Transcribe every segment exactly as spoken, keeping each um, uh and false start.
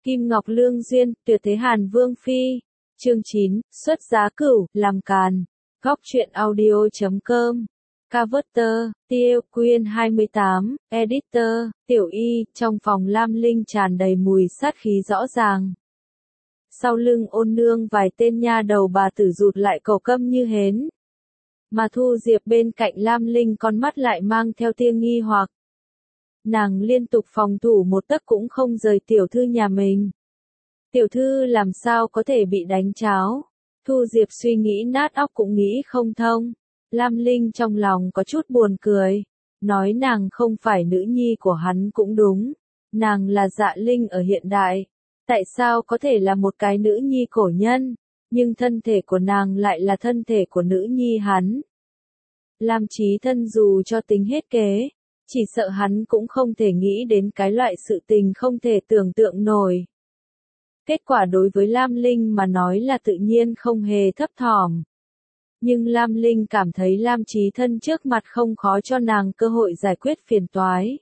Kim Ngọc Lương Duyên, Tuyệt Thế Hàn Vương Phi. Chương chín, xuất giá cửu, làm càn. Góc truyện audio chấm com. Cover, Tiêu Quyên hai mươi tám, Editor, Tiểu Y, trong phòng Lam Linh tràn đầy mùi sát khí rõ ràng. Sau lưng Ôn Nương vài tên nha đầu bà tử rụt lại cầu câm như hến. Mà Thu Diệp bên cạnh Lam Linh con mắt lại mang theo tia nghi hoặc. Nàng liên tục phòng thủ một tấc cũng không rời tiểu thư nhà mình. Tiểu thư làm sao có thể bị đánh cháo? Thu Diệp suy nghĩ nát óc cũng nghĩ không thông. Lam Linh trong lòng có chút buồn cười. Nói nàng không phải nữ nhi của hắn cũng đúng. Nàng là Dạ Linh ở hiện đại. Tại sao có thể là một cái nữ nhi cổ nhân? Nhưng thân thể của nàng lại là thân thể của nữ nhi hắn. Lam Chí Thân dù cho tính hết kế. Chỉ sợ hắn cũng không thể nghĩ đến cái loại sự tình không thể tưởng tượng nổi. Kết quả đối với Lam Linh mà nói là tự nhiên không hề thấp thỏm. Nhưng Lam Linh cảm thấy Lam Chí Thân trước mặt không khó cho nàng cơ hội giải quyết phiền toái.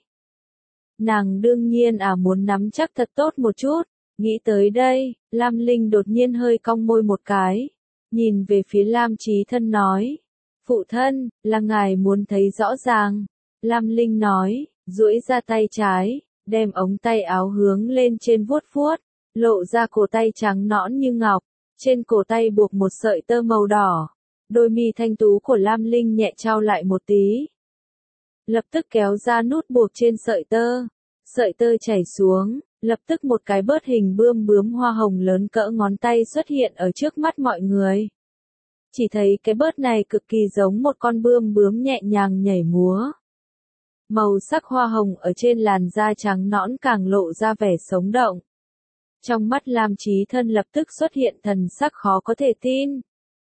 Nàng đương nhiên à muốn nắm chắc thật tốt một chút. Nghĩ tới đây, Lam Linh đột nhiên hơi cong môi một cái. Nhìn về phía Lam Chí Thân nói. Phụ thân, là ngài muốn thấy rõ ràng. Lam Linh nói, duỗi ra tay trái, đem ống tay áo hướng lên trên vuốt vuốt, lộ ra cổ tay trắng nõn như ngọc, trên cổ tay buộc một sợi tơ màu đỏ. Đôi mi thanh tú của Lam Linh nhẹ trao lại một tí. Lập tức kéo ra nút buộc trên sợi tơ. Sợi tơ chảy xuống, lập tức một cái bớt hình bươm bướm hoa hồng lớn cỡ ngón tay xuất hiện ở trước mắt mọi người. Chỉ thấy cái bớt này cực kỳ giống một con bươm bướm nhẹ nhàng nhảy múa. Màu sắc hoa hồng ở trên làn da trắng nõn càng lộ ra vẻ sống động. Trong mắt Lam Chí Thân lập tức xuất hiện thần sắc khó có thể tin.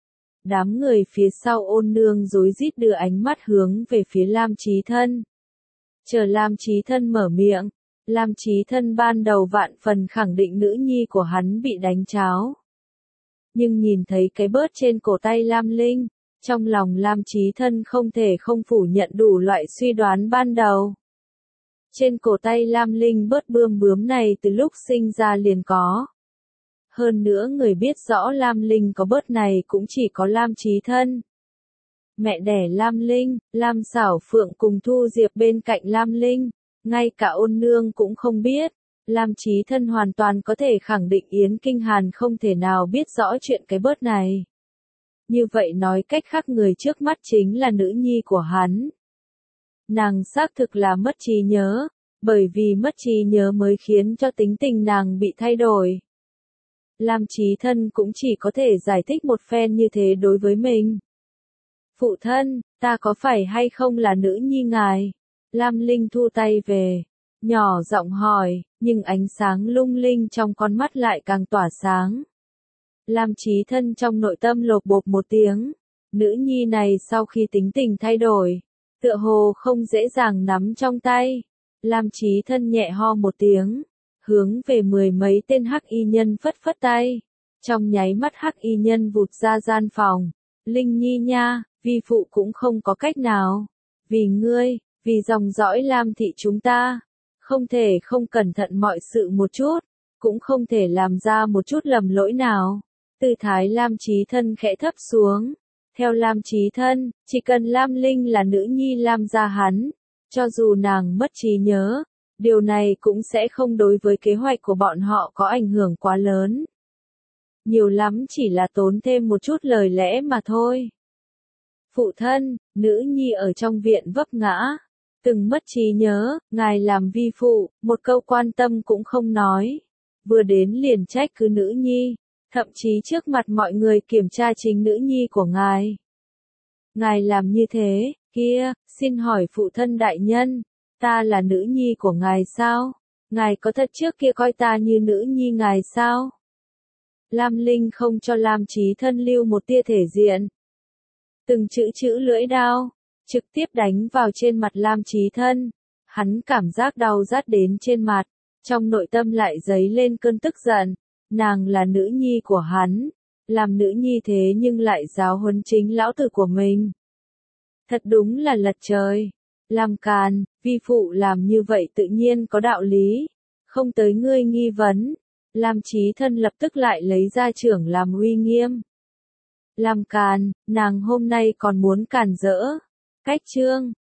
Đám người phía sau Ôn Nương rối rít đưa ánh mắt hướng về phía Lam Chí Thân. Chờ Lam Chí Thân mở miệng, Lam Chí Thân ban đầu vạn phần khẳng định nữ nhi của hắn bị đánh cháo. Nhưng nhìn thấy cái bớt trên cổ tay Lam Linh, trong lòng Lam Chí Thân không thể không phủ nhận đủ loại suy đoán ban đầu. Trên cổ tay Lam Linh bớt bươm bướm này từ lúc sinh ra liền có. Hơn nữa người biết rõ Lam Linh có bớt này cũng chỉ có Lam Chí Thân. Mẹ đẻ Lam Linh, Lam Xảo Phượng cùng Thu Diệp bên cạnh Lam Linh, ngay cả Ôn Nương cũng không biết. Lam Chí Thân hoàn toàn có thể khẳng định Yến Kinh Hàn không thể nào biết rõ chuyện cái bớt này. Như vậy nói cách khác người trước mắt chính là nữ nhi của hắn. Nàng xác thực là mất trí nhớ, bởi vì mất trí nhớ mới khiến cho tính tình nàng bị thay đổi. Lam Chí Thân cũng chỉ có thể giải thích một phen như thế đối với mình. Phụ thân, ta có phải hay không là nữ nhi ngài? Lam Linh thu tay về, nhỏ giọng hỏi, nhưng ánh sáng lung linh trong con mắt lại càng tỏa sáng. Lam Chí Thân trong nội tâm lột bột một tiếng, nữ nhi này sau khi tính tình thay đổi, tựa hồ không dễ dàng nắm trong tay. Lam Chí Thân nhẹ ho một tiếng, hướng về mười mấy tên hắc y nhân phất phất tay. Trong nháy mắt hắc y nhân vụt ra gian phòng. Linh nhi nha, vi phụ cũng không có cách nào. Vì ngươi, vì dòng dõi Lam thị chúng ta, không thể không cẩn thận mọi sự một chút, cũng không thể làm ra một chút lầm lỗi nào. Tư thái Lam Chí Thân khẽ thấp xuống. Theo Lam Chí Thân, chỉ cần Lam Linh là nữ nhi Lam gia hắn, cho dù nàng mất trí nhớ, điều này cũng sẽ không đối với kế hoạch của bọn họ có ảnh hưởng quá lớn. Nhiều lắm chỉ là tốn thêm một chút lời lẽ mà thôi. Phụ thân, nữ nhi ở trong viện vấp ngã, từng mất trí nhớ, ngài làm vi phụ, một câu quan tâm cũng không nói. Vừa đến liền trách cứ nữ nhi. Thậm chí trước mặt mọi người kiểm tra chính nữ nhi của ngài. Ngài làm như thế, kia, xin hỏi phụ thân đại nhân, ta là nữ nhi của ngài sao? Ngài có thật trước kia coi ta như nữ nhi ngài sao? Lam Linh không cho Lam Chí Thân lưu một tia thể diện. Từng chữ chữ lưỡi đao, trực tiếp đánh vào trên mặt Lam Chí Thân. Hắn cảm giác đau rát đến trên mặt, trong nội tâm lại dấy lên cơn tức giận. Nàng là nữ nhi của hắn, làm nữ nhi thế nhưng lại giáo huấn chính lão tử của mình. Thật đúng là lật trời. Làm càn, vi phụ làm như vậy tự nhiên có đạo lý, không tới ngươi nghi vấn. Lam Chí Thân lập tức lại lấy ra trưởng làm uy nghiêm. Làm càn, nàng hôm nay còn muốn càn rỡ. Cách chương